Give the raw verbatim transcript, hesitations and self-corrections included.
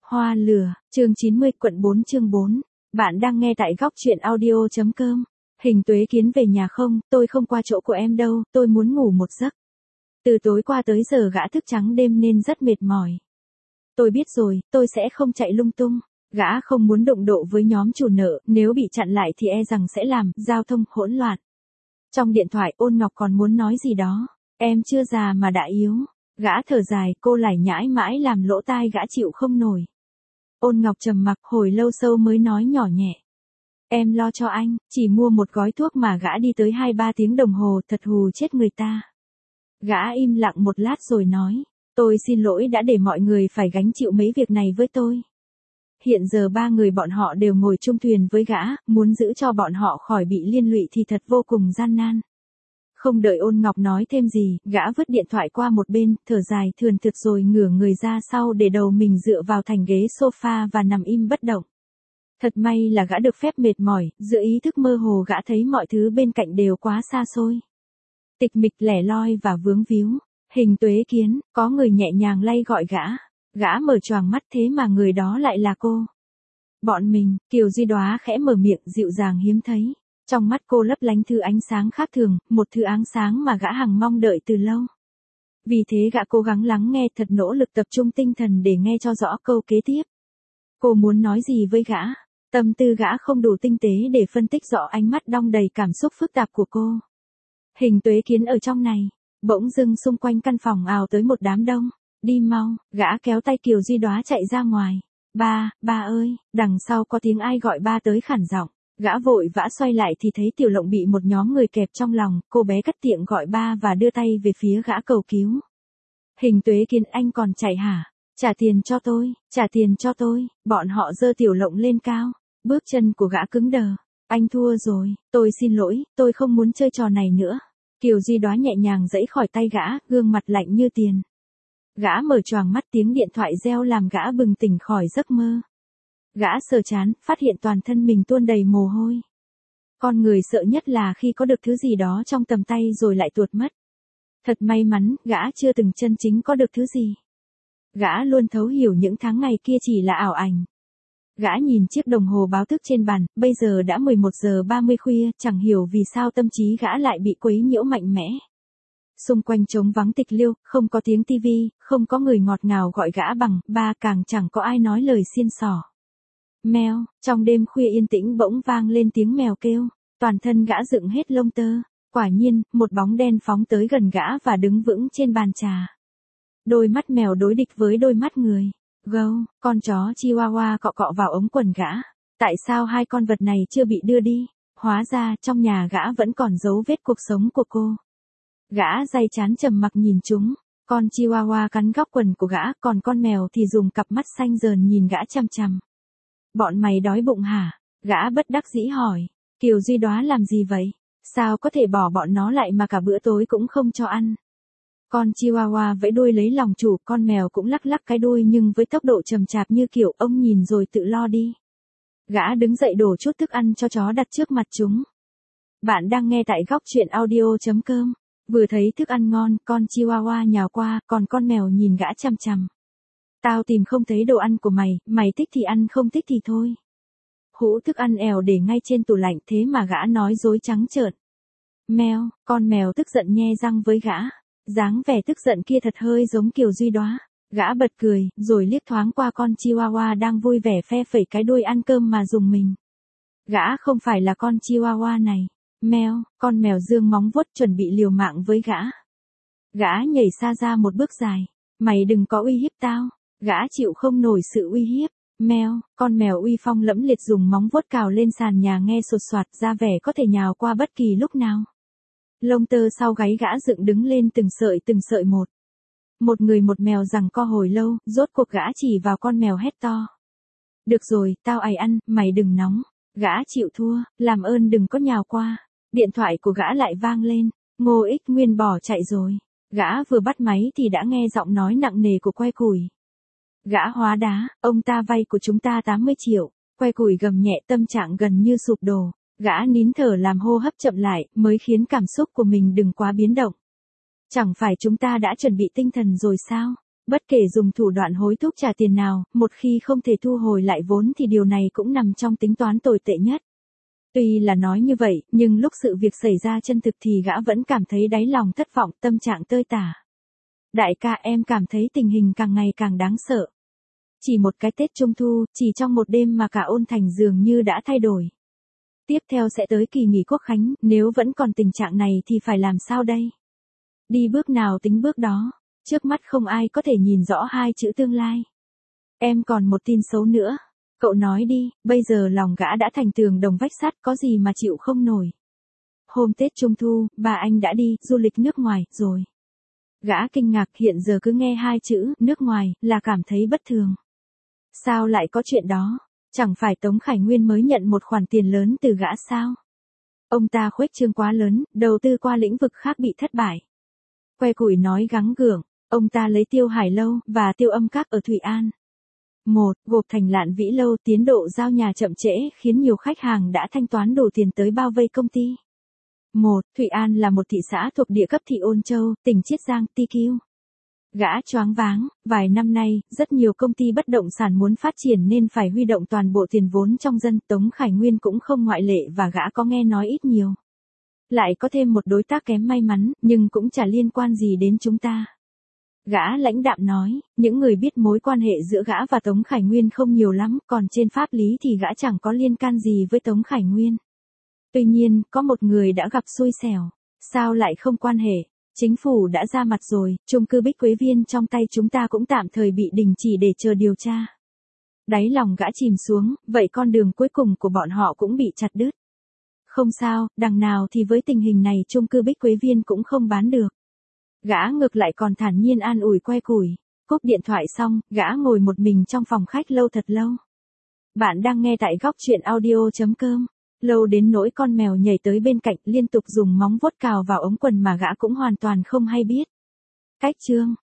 Hoa lửa, chương chín mươi, quận bốn chương bốn. Bạn đang nghe tại góc truyện audio.com. Hình Tuế Kiến về nhà không, tôi không qua chỗ của em đâu, tôi muốn ngủ một giấc. Từ tối qua tới giờ gã thức trắng đêm nên rất mệt mỏi. Tôi biết rồi, tôi sẽ không chạy lung tung. Gã không muốn đụng độ với nhóm chủ nợ, nếu bị chặn lại thì e rằng sẽ làm giao thông hỗn loạn. Trong điện thoại Ôn Ngọc còn muốn nói gì đó. Em chưa già mà đã yếu. Gã thở dài, cô lải nhãi mãi làm lỗ tai gã chịu không nổi. Ôn Ngọc trầm mặc hồi lâu sau mới nói nhỏ nhẹ. Em lo cho anh, chỉ mua một gói thuốc mà gã đi tới hai ba tiếng đồng hồ, thật hù chết người ta. Gã im lặng một lát rồi nói, tôi xin lỗi đã để mọi người phải gánh chịu mấy việc này với tôi. Hiện giờ ba người bọn họ đều ngồi chung thuyền với gã, muốn giữ cho bọn họ khỏi bị liên lụy thì thật vô cùng gian nan. Không đợi Ôn Ngọc nói thêm gì, gã vứt điện thoại qua một bên, thở dài thườn thượt rồi ngửa người ra sau để đầu mình dựa vào thành ghế sofa và nằm im bất động. Thật may là gã được phép mệt mỏi, giữa ý thức mơ hồ gã thấy mọi thứ bên cạnh đều quá xa xôi. Tịch mịch lẻ loi và vướng víu. Hình Tuế Kiến, có người nhẹ nhàng lay gọi gã. Gã mở choàng mắt thế mà người đó lại là cô. Bọn mình, Kiều Duy Đóa khẽ mở miệng dịu dàng hiếm thấy. Trong mắt cô lấp lánh thứ ánh sáng khác thường, một thứ ánh sáng mà gã hằng mong đợi từ lâu. Vì thế gã cố gắng lắng nghe, thật nỗ lực tập trung tinh thần để nghe cho rõ câu kế tiếp. Cô muốn nói gì với gã? Tâm tư gã không đủ tinh tế để phân tích rõ ánh mắt đong đầy cảm xúc phức tạp của cô. Hình Tuế Kiến ở trong này, bỗng dưng xung quanh căn phòng ào tới một đám đông. Đi mau, gã kéo tay Kiều Duy Đóa chạy ra ngoài. Ba, ba ơi, đằng sau có tiếng ai gọi ba tới khản giọng. Gã vội vã xoay lại thì thấy Tiểu Lộng bị một nhóm người kẹp trong lòng, cô bé cất tiện gọi ba và đưa tay về phía gã cầu cứu. Hình Tuế Kiến, anh còn chạy hả? Trả tiền cho tôi, trả tiền cho tôi, bọn họ giơ Tiểu Lộng lên cao, bước chân của gã cứng đờ. Anh thua rồi, tôi xin lỗi, tôi không muốn chơi trò này nữa. Kiều Duy Đóa nhẹ nhàng giãy khỏi tay gã, gương mặt lạnh như tiền. Gã mở choàng mắt, tiếng điện thoại reo làm gã bừng tỉnh khỏi giấc mơ. Gã sờ trán, phát hiện toàn thân mình tuôn đầy mồ hôi. Con người sợ nhất là khi có được thứ gì đó trong tầm tay rồi lại tuột mất. Thật may mắn, gã chưa từng chân chính có được thứ gì. Gã luôn thấu hiểu những tháng ngày kia chỉ là ảo ảnh. Gã nhìn chiếc đồng hồ báo thức trên bàn, bây giờ đã mười một giờ ba mươi khuya, chẳng hiểu vì sao tâm trí gã lại bị quấy nhiễu mạnh mẽ. Xung quanh trống vắng tịch liêu, không có tiếng tivi, không có người ngọt ngào gọi gã bằng ba, càng chẳng có ai nói lời xiên xỏ. Mèo, trong đêm khuya yên tĩnh bỗng vang lên tiếng mèo kêu, toàn thân gã dựng hết lông tơ. Quả nhiên, một bóng đen phóng tới gần gã và đứng vững trên bàn trà. Đôi mắt mèo đối địch với đôi mắt người. Gâu, con chó Chihuahua cọ cọ vào ống quần gã. Tại sao hai con vật này chưa bị đưa đi? Hóa ra trong nhà gã vẫn còn dấu vết cuộc sống của cô. Gã day chán trầm mặc nhìn chúng. Con Chihuahua cắn góc quần của gã, còn con mèo thì dùng cặp mắt xanh dờn nhìn gã chằm chằm. Bọn mày đói bụng hả? Gã bất đắc dĩ hỏi. Kiều Duy Đóa làm gì vậy? Sao có thể bỏ bọn nó lại mà cả bữa tối cũng không cho ăn? Con Chihuahua vẫy đuôi lấy lòng chủ, con mèo cũng lắc lắc cái đuôi nhưng với tốc độ chậm chạp như kiểu ông nhìn rồi tự lo đi. Gã đứng dậy đổ chút thức ăn cho chó đặt trước mặt chúng. Bạn đang nghe tại góc truyện audio.com. Vừa thấy thức ăn ngon, con Chihuahua nhào qua, còn con mèo nhìn gã chằm chằm. Tao tìm không thấy đồ ăn của mày, mày thích thì ăn không thích thì thôi. Hũ thức ăn èo để ngay trên tủ lạnh, thế mà gã nói dối trắng trợn. Mèo, con mèo tức giận nhe răng với gã. Dáng vẻ tức giận kia thật hơi giống Kiều Duy Đóa. Gã bật cười, rồi liếc thoáng qua con Chihuahua đang vui vẻ phe phẩy cái đuôi ăn cơm mà dùng mình. Gã không phải là con Chihuahua này. Mèo, con mèo dương móng vuốt chuẩn bị liều mạng với gã. Gã nhảy xa ra một bước dài. Mày đừng có uy hiếp tao. Gã chịu không nổi sự uy hiếp. Mèo, con mèo uy phong lẫm liệt dùng móng vuốt cào lên sàn nhà nghe sột soạt, ra vẻ có thể nhào qua bất kỳ lúc nào. Lông tơ sau gáy gã dựng đứng lên từng sợi từng sợi một. Một người một mèo giằng co hồi lâu, rốt cuộc gã chỉ vào con mèo hét to. Được rồi, tao ày ăn, mày đừng nóng. Gã chịu thua, làm ơn đừng có nhào qua. Điện thoại của gã lại vang lên, Ngô Ích Nguyên bỏ chạy rồi. Gã vừa bắt máy thì đã nghe giọng nói nặng nề của Que Củi. Gã hóa đá, ông ta vay của chúng ta tám mươi triệu. Que Củi gầm nhẹ, tâm trạng gần như sụp đổ. Gã nín thở làm hô hấp chậm lại, mới khiến cảm xúc của mình đừng quá biến động. Chẳng phải chúng ta đã chuẩn bị tinh thần rồi sao? Bất kể dùng thủ đoạn hối thúc trả tiền nào, một khi không thể thu hồi lại vốn thì điều này cũng nằm trong tính toán tồi tệ nhất. Tuy là nói như vậy, nhưng lúc sự việc xảy ra chân thực thì gã vẫn cảm thấy đáy lòng thất vọng, tâm trạng tơi tả. Đại ca, em cảm thấy tình hình càng ngày càng đáng sợ. Chỉ một cái Tết Trung Thu, chỉ trong một đêm mà cả Ôn Thành dường như đã thay đổi. Tiếp theo sẽ tới kỳ nghỉ Quốc khánh, nếu vẫn còn tình trạng này thì phải làm sao đây? Đi bước nào tính bước đó, trước mắt không ai có thể nhìn rõ hai chữ tương lai. Em còn một tin xấu nữa. Cậu nói đi, bây giờ lòng gã đã thành tường đồng vách sắt, có gì mà chịu không nổi. Hôm Tết Trung Thu, bà anh đã đi du lịch nước ngoài rồi. Gã kinh ngạc, hiện giờ cứ nghe hai chữ nước ngoài là cảm thấy bất thường. Sao lại có chuyện đó? Chẳng phải Tống Khải Nguyên mới nhận một khoản tiền lớn từ gã sao? Ông ta khuếch trương quá lớn, đầu tư qua lĩnh vực khác bị thất bại. Que củi nói gắng gượng, ông ta lấy Tiêu Hải Lâu và Tiêu Âm Các ở Thụy An. Một, gộp thành Lạn Vĩ Lâu, tiến độ giao nhà chậm trễ khiến nhiều khách hàng đã thanh toán đủ tiền tới bao vây công ty. Một, Thụy An là một thị xã thuộc địa cấp thị Ôn Châu, tỉnh Chiết Giang, tê quy. Gã choáng váng, vài năm nay, rất nhiều công ty bất động sản muốn phát triển nên phải huy động toàn bộ tiền vốn trong dân, Tống Khải Nguyên cũng không ngoại lệ và gã có nghe nói ít nhiều. Lại có thêm một đối tác kém may mắn, nhưng cũng chả liên quan gì đến chúng ta. Gã lãnh đạm nói, những người biết mối quan hệ giữa gã và Tống Khải Nguyên không nhiều lắm, còn trên pháp lý thì gã chẳng có liên can gì với Tống Khải Nguyên. Tuy nhiên, có một người đã gặp xui xẻo. Sao lại không quan hệ? Chính phủ đã ra mặt rồi, chung cư Bích Quế Viên trong tay chúng ta cũng tạm thời bị đình chỉ để chờ điều tra. Đáy lòng gã chìm xuống, vậy con đường cuối cùng của bọn họ cũng bị chặt đứt. Không sao, đằng nào thì với tình hình này chung cư Bích Quế Viên cũng không bán được. Gã ngược lại còn thản nhiên an ủi que củi. Cúp điện thoại xong, gã ngồi một mình trong phòng khách lâu thật lâu. Bạn đang nghe tại góc truyện audio chấm com. Lâu đến nỗi con mèo nhảy tới bên cạnh liên tục dùng móng vuốt cào vào ống quần mà gã cũng hoàn toàn không hay biết. Cách chương